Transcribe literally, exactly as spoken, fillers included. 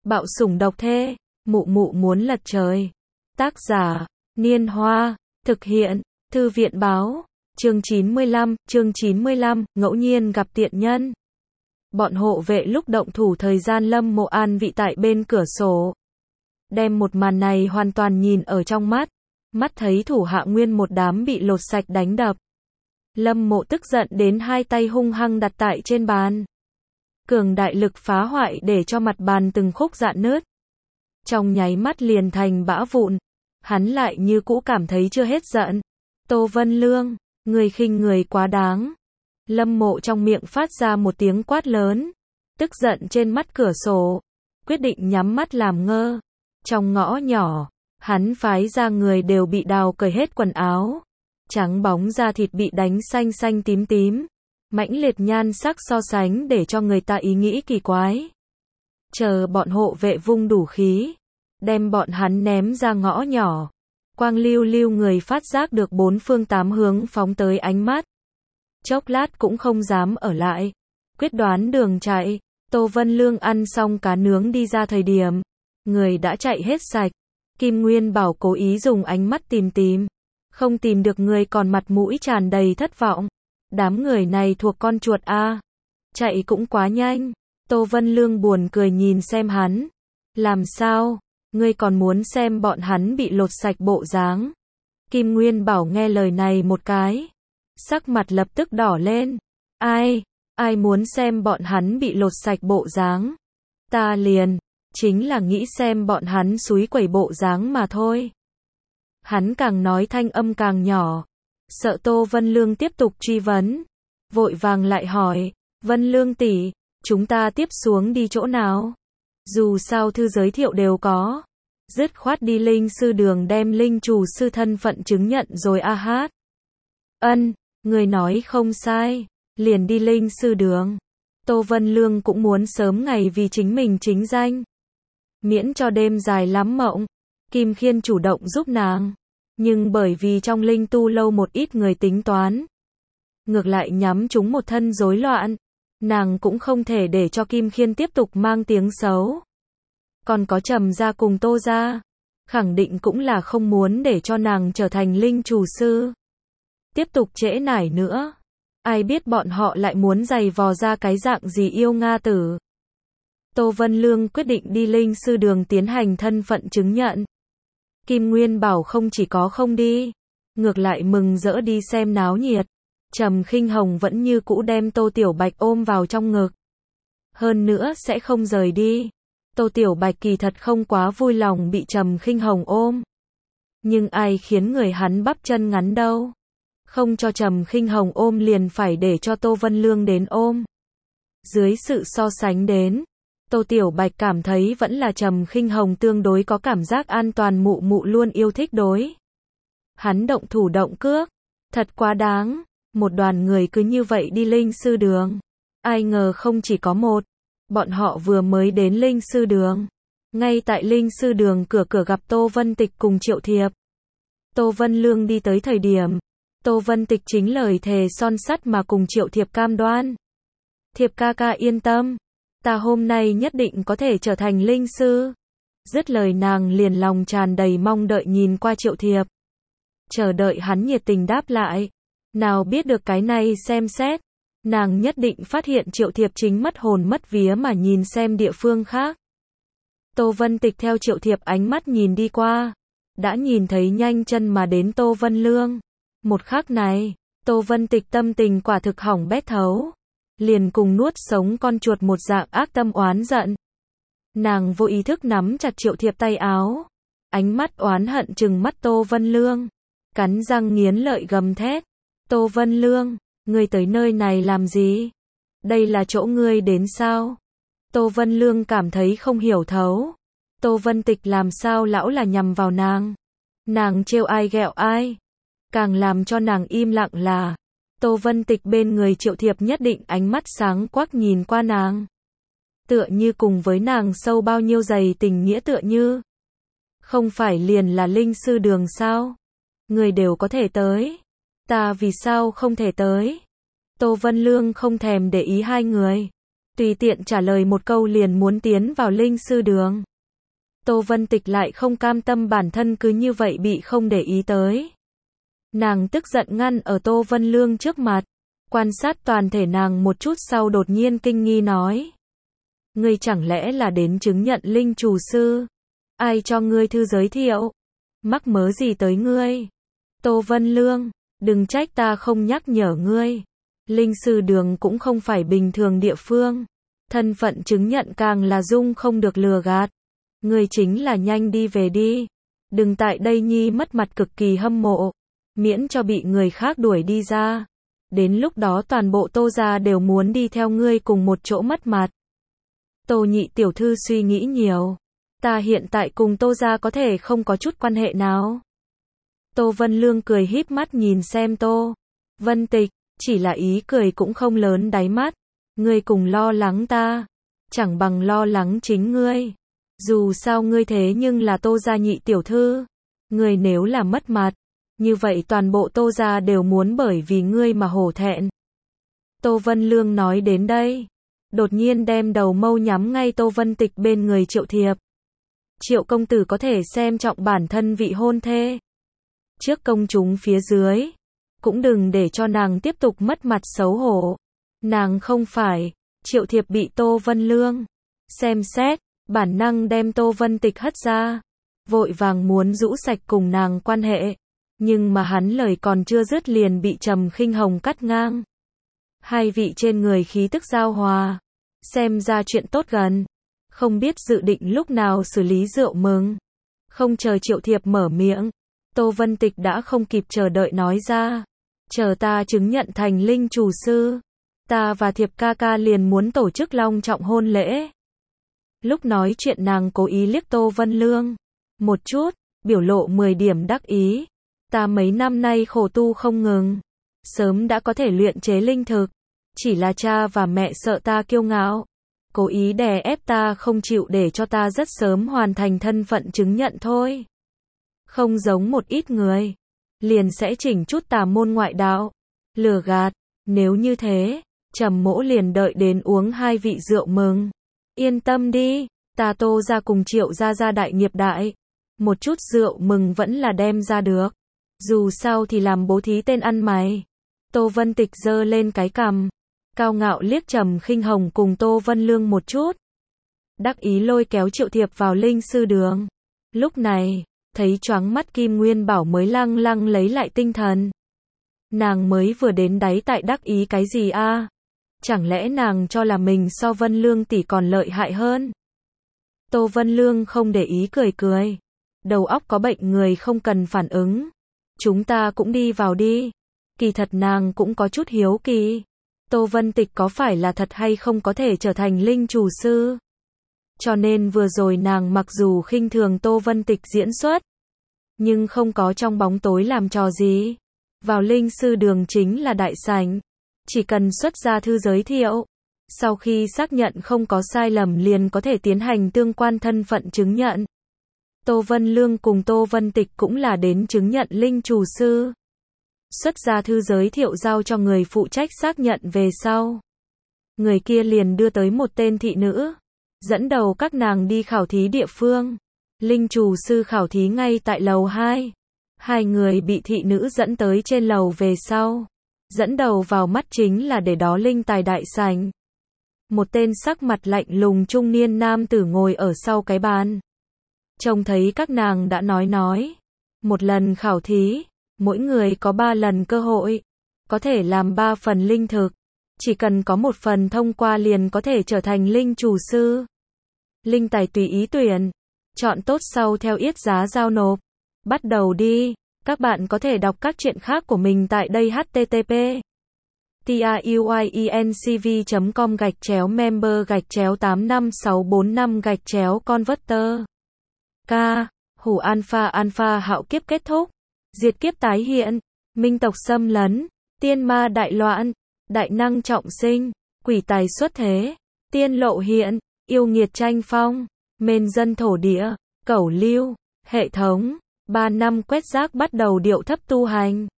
Bạo sủng độc thê, mụ mụ muốn lật trời. Tác giả, Niên Hoa, thực hiện, Thư viện báo, chương chín mươi lăm, chương chín mươi lăm, ngẫu nhiên gặp tiện nhân. Bọn hộ vệ lúc động thủ thời gian Lâm Mộ an vị tại bên cửa sổ. Đem một màn này hoàn toàn nhìn ở trong mắt. Mắt thấy thủ hạ nguyên một đám bị lột sạch đánh đập. Lâm Mộ tức giận đến hai tay hung hăng đặt tại trên bàn. Cường đại lực phá hoại để cho mặt bàn từng khúc rạn nứt. Trong nháy mắt liền thành bã vụn. Hắn lại như cũ cảm thấy chưa hết giận. Tô Vân Lương, người khinh người quá đáng. Lâm Mộ trong miệng phát ra một tiếng quát lớn. Tức giận trên mắt cửa sổ. Quyết định nhắm mắt làm ngơ. Trong ngõ nhỏ, hắn phái ra người đều bị đào cởi hết quần áo. Trắng bóng da thịt bị đánh xanh xanh tím tím. Mãnh liệt nhan sắc so sánh để cho người ta ý nghĩ kỳ quái. Chờ bọn hộ vệ vung đủ khí. Đem bọn hắn ném ra ngõ nhỏ. Quang lưu lưu người phát giác được bốn phương tám hướng phóng tới ánh mắt. Chốc lát cũng không dám ở lại. Quyết đoán đường chạy. Tô Vân Lương ăn xong cá nướng đi ra thời điểm. Người đã chạy hết sạch. Kim Nguyên Bảo cố ý dùng ánh mắt tìm tìm. Không tìm được người còn mặt mũi tràn đầy thất vọng. Đám người này thuộc con chuột a. Chạy cũng quá nhanh. Tô Vân Lương buồn cười nhìn xem hắn. Làm sao? Ngươi còn muốn xem bọn hắn bị lột sạch bộ dáng. Kim Nguyên Bảo nghe lời này một cái. Sắc mặt lập tức đỏ lên. Ai? Ai muốn xem bọn hắn bị lột sạch bộ dáng? Ta liền. Chính là nghĩ xem bọn hắn xúi quẩy bộ dáng mà thôi. Hắn càng nói thanh âm càng nhỏ. Sợ Tô Vân Lương tiếp tục truy vấn. Vội vàng lại hỏi. Vân Lương tỷ, chúng ta tiếp xuống đi chỗ nào? Dù sao thư giới thiệu đều có. Dứt khoát đi linh sư đường đem linh chủ sư thân phận chứng nhận rồi a hát. Ân, người nói không sai. Liền đi linh sư đường. Tô Vân Lương cũng muốn sớm ngày vì chính mình chính danh. Miễn cho đêm dài lắm mộng. Kim Khiên chủ động giúp nàng. Nhưng bởi vì trong linh tu lâu một ít người tính toán. Ngược lại nhắm chúng một thân rối loạn. Nàng cũng không thể để cho Kim Khiên tiếp tục mang tiếng xấu. Còn có Trầm gia cùng Tô gia. Khẳng định cũng là không muốn để cho nàng trở thành linh chủ sư. Tiếp tục trễ nải nữa. Ai biết bọn họ lại muốn giày vò ra cái dạng gì yêu Nga tử. Tô Vân Lương quyết định đi linh sư đường tiến hành thân phận chứng nhận. Kim Nguyên Bảo không chỉ có không đi. Ngược lại mừng rỡ đi xem náo nhiệt. Trầm Khinh Hồng vẫn như cũ đem Tô Tiểu Bạch ôm vào trong ngực. Hơn nữa sẽ không rời đi. Tô Tiểu Bạch kỳ thật không quá vui lòng bị Trầm Khinh Hồng ôm. Nhưng ai khiến người hắn bắp chân ngắn đâu. Không cho Trầm Khinh Hồng ôm liền phải để cho Tô Vân Lương đến ôm. Dưới sự so sánh đến, Tô Tiểu Bạch cảm thấy vẫn là Trầm Khinh Hồng tương đối có cảm giác an toàn, mụ mụ luôn yêu thích đối. Hắn động thủ động cước. Thật quá đáng. Một đoàn người cứ như vậy đi linh sư đường. Ai ngờ không chỉ có một. Bọn họ vừa mới đến linh sư đường. Ngay tại linh sư đường cửa cửa gặp Tô Vân Tịch cùng Triệu Thiệp. Tô Vân Lương đi tới thời điểm. Tô Vân Tịch chính lời thề son sắt mà cùng Triệu Thiệp cam đoan. Thiệp ca ca yên tâm. Ta hôm nay nhất định có thể trở thành linh sư. Dứt lời nàng liền lòng tràn đầy mong đợi nhìn qua Triệu Thiệp. Chờ đợi hắn nhiệt tình đáp lại. Nào biết được cái này xem xét. Nàng nhất định phát hiện Triệu Thiệp chính mất hồn mất vía mà nhìn xem địa phương khác. Tô Vân Tịch theo Triệu Thiệp ánh mắt nhìn đi qua. Đã nhìn thấy nhanh chân mà đến Tô Vân Lương. Một khắc này, Tô Vân Tịch tâm tình quả thực hỏng bét thấu. Liền cùng nuốt sống con chuột một dạng ác tâm oán giận. Nàng vô ý thức nắm chặt Triệu Thiệp tay áo. Ánh mắt oán hận trừng mắt Tô Vân Lương. Cắn răng nghiến lợi gầm thét. Tô Vân Lương, ngươi tới nơi này làm gì? Đây là chỗ ngươi đến sao? Tô Vân Lương cảm thấy không hiểu thấu. Tô Vân Tịch làm sao lão là nhằm vào nàng? Nàng trêu ai ghẹo ai? Càng làm cho nàng im lặng là Tô Vân Tịch bên người Triệu Thiệp nhất định ánh mắt sáng quắc nhìn qua nàng. Tựa như cùng với nàng sâu bao nhiêu dày tình nghĩa tựa như. Không phải liền là linh sư đường sao? Người đều có thể tới. Ta vì sao không thể tới? Tô Vân Lương không thèm để ý hai người. tùy tiện trả lời một câu liền muốn tiến vào linh sư đường. Tô Vân Tịch lại không cam tâm bản thân cứ như vậy bị không để ý tới. Nàng tức giận ngăn ở Tô Vân Lương trước mặt, quan sát toàn thể nàng một chút sau đột nhiên kinh nghi nói. Ngươi chẳng lẽ là đến chứng nhận linh chủ sư? Ai cho ngươi thư giới thiệu? Mắc mớ gì tới ngươi? Tô Vân Lương, đừng trách ta không nhắc nhở ngươi. Linh sư đường cũng không phải bình thường địa phương. Thân phận chứng nhận càng là dung không được lừa gạt. Ngươi chính là nhanh đi về đi. Đừng tại đây nhi mất mặt cực kỳ hâm mộ. Miễn cho bị người khác đuổi đi ra. Đến lúc đó toàn bộ Tô gia đều muốn đi theo ngươi cùng một chỗ mất mặt. Tô nhị tiểu thư suy nghĩ nhiều. Ta hiện tại cùng Tô gia có thể không có chút quan hệ nào. Tô Vân Lương cười híp mắt nhìn xem Tô Vân Tịch, chỉ là ý cười cũng không lớn đáy mắt. Ngươi cùng lo lắng ta, chẳng bằng lo lắng chính ngươi. Dù sao ngươi thế nhưng là Tô gia nhị tiểu thư. Ngươi nếu là mất mặt, như vậy toàn bộ Tô gia đều muốn bởi vì ngươi mà hổ thẹn. Tô Vân Lương nói đến đây, đột nhiên đem đầu mâu nhắm ngay Tô Vân Tịch bên người Triệu Thiệp. Triệu công tử có thể xem trọng bản thân vị hôn thê. Trước công chúng phía dưới, cũng đừng để cho nàng tiếp tục mất mặt xấu hổ. Nàng không phải. Triệu Thiệp bị Tô Vân Lương xem xét, bản năng đem Tô Vân Tịch hất ra, vội vàng muốn rũ sạch cùng nàng quan hệ. Nhưng mà hắn lời còn chưa dứt liền bị Trầm Khinh Hồng cắt ngang. Hai vị trên người khí tức giao hòa, xem ra chuyện tốt gần. Không biết dự định lúc nào xử lý rượu mừng. Không chờ Triệu Thiệp mở miệng, Tô Vân Tịch đã không kịp chờ đợi nói ra. Chờ ta chứng nhận thành linh chủ sư, ta và Thiệp ca ca liền muốn tổ chức long trọng hôn lễ. Lúc nói chuyện nàng cố ý liếc Tô Vân Lương một chút, biểu lộ mười điểm đắc ý. Ta mấy năm nay khổ tu không ngừng, sớm đã có thể luyện chế linh thực. Chỉ là cha và mẹ sợ ta kiêu ngạo, cố ý đè ép ta không chịu để cho ta rất sớm hoàn thành thân phận chứng nhận thôi. Không giống một ít người, liền sẽ chỉnh chút tà môn ngoại đạo, lừa gạt. Nếu như thế, Trầm mỗ liền đợi đến uống hai vị rượu mừng. Yên tâm đi, ta Tô gia cùng Triệu gia gia đại nghiệp đại, một chút rượu mừng vẫn là đem ra được. Dù sao thì làm bố thí tên ăn mày. Tô Vân Tịch giơ lên cái cằm, cao ngạo liếc Trầm Khinh Hồng cùng Tô Vân Lương một chút. Đắc ý lôi kéo Triệu Thiệp vào linh sư đường. Lúc này, thấy choáng mắt Kim Nguyên Bảo mới lăng lăng lấy lại tinh thần. Nàng mới vừa đến đáy tại đắc ý cái gì a? À? Chẳng lẽ nàng cho là mình so Vân Lương tỷ còn lợi hại hơn? Tô Vân Lương không để ý cười cười. Đầu óc có bệnh người không cần phản ứng. Chúng ta cũng đi vào đi. Kỳ thật nàng cũng có chút hiếu kỳ. Tô Vân Tịch có phải là thật hay không có thể trở thành linh chủ sư? Cho nên vừa rồi nàng mặc dù khinh thường Tô Vân Tịch diễn xuất, nhưng không có trong bóng tối làm trò gì. Vào linh sư đường chính là đại sảnh. Chỉ cần xuất ra thư giới thiệu. Sau khi xác nhận không có sai lầm liền có thể tiến hành tương quan thân phận chứng nhận. Tô Vân Lương cùng Tô Vân Tịch cũng là đến chứng nhận linh chủ sư. Xuất ra thư giới thiệu giao cho người phụ trách xác nhận về sau. Người kia liền đưa tới một tên thị nữ, dẫn đầu các nàng đi khảo thí địa phương. Linh chủ sư khảo thí ngay tại lầu hai. Hai người bị thị nữ dẫn tới trên lầu về sau. Dẫn đầu vào mắt chính là để đó linh tài đại sảnh. Một tên sắc mặt lạnh lùng trung niên nam tử ngồi ở sau cái bàn. Trông thấy các nàng đã nói nói. Một lần khảo thí, mỗi người có ba lần cơ hội. Có thể làm ba phần linh thực. Chỉ cần có một phần thông qua liền có thể trở thành linh chủ sư. Linh tài tùy ý tuyển. Chọn tốt sau theo yết giá giao nộp. Bắt đầu đi. Các bạn có thể đọc các chuyện khác của mình tại đây h t t p truyencv chấm com gạch chéo member gạch chéo tám năm sáu bốn năm gạch chéo converter. K. Hủ alpha alpha hạo kiếp kết thúc. Diệt kiếp tái hiện. Minh tộc xâm lấn. Tiên ma đại loạn. Đại năng trọng sinh. Quỷ tài xuất thế. Tiên lộ hiện. Yêu nghiệt tranh phong. Mên dân thổ địa. Cẩu lưu. Hệ thống. Ba năm quét rác bắt đầu điệu thấp tu hành.